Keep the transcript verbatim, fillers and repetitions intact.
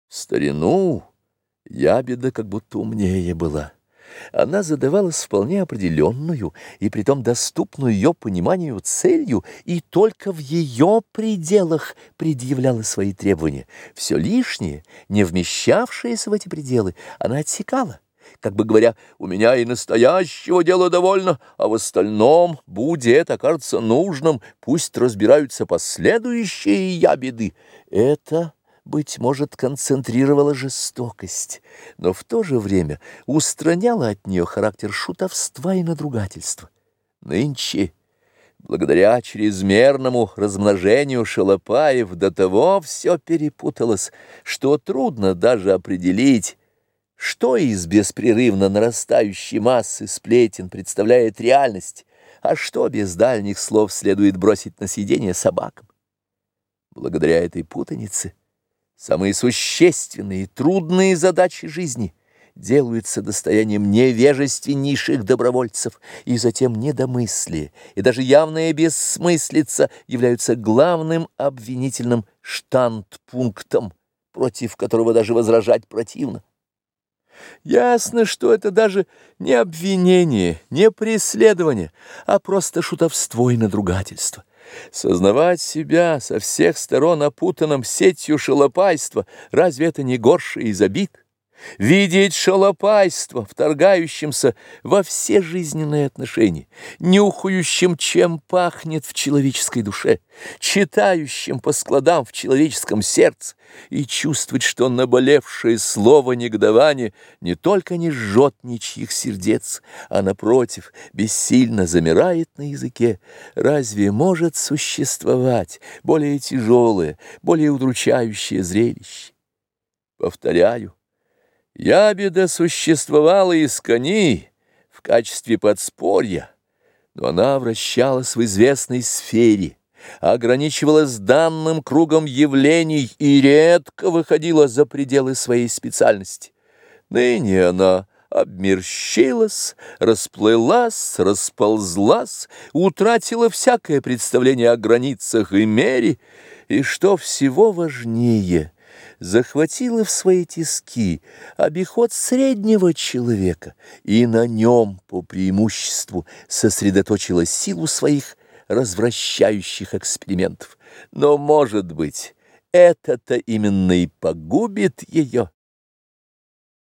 В старину ябеда как будто умнее была. Она задавалась вполне определенную и притом доступную ее пониманию целью, и только в ее пределах предъявляла свои требования. Все лишнее, не вмещавшееся в эти пределы, она отсекала, как бы говоря: «У меня и настоящего дела довольно, а в остальном, будь это окажется нужным, пусть разбираются последующие ябеды». Это, быть может, концентрировала жестокость, но в то же время устраняла от нее характер шутовства и надругательства. Нынче, благодаря чрезмерному размножению шалопаев, до того все перепуталось, что трудно даже определить, что из беспрерывно нарастающей массы сплетен представляет реальность, а что без дальних слов следует бросить на съедение собакам. Благодаря этой путанице самые существенные и трудные задачи жизни делаются достоянием невежественнейших добровольцев, и затем недомыслие и даже явная бессмыслица являются главным обвинительным штандпунктом, против которого даже возражать противно. Ясно, что это даже не обвинение, не преследование, а просто шутовство и надругательство. Сознавать себя со всех сторон опутанным сетью шалопайства, разве это не горше из обид? Видеть шалопайство, вторгающимся во все жизненные отношения, нюхающим, чем пахнет в человеческой душе, читающим по складам в человеческом сердце, и чувствовать, что наболевшее слово негодования не только не жжет ничьих сердец, а, напротив, бессильно замирает на языке. Разве может существовать более тяжелое, более удручающее зрелище? Повторяю, ябеда существовала искони в качестве подспорья, но она вращалась в известной сфере, ограничивалась данным кругом явлений и редко выходила за пределы своей специальности. Ныне она обмерщилась, расплылась, расползлась, утратила всякое представление о границах и мере, и, что всего важнее, захватила в свои тиски обиход среднего человека и на нем по преимуществу сосредоточила силу своих развращающих экспериментов. Но, может быть, это-то именно и погубит ее.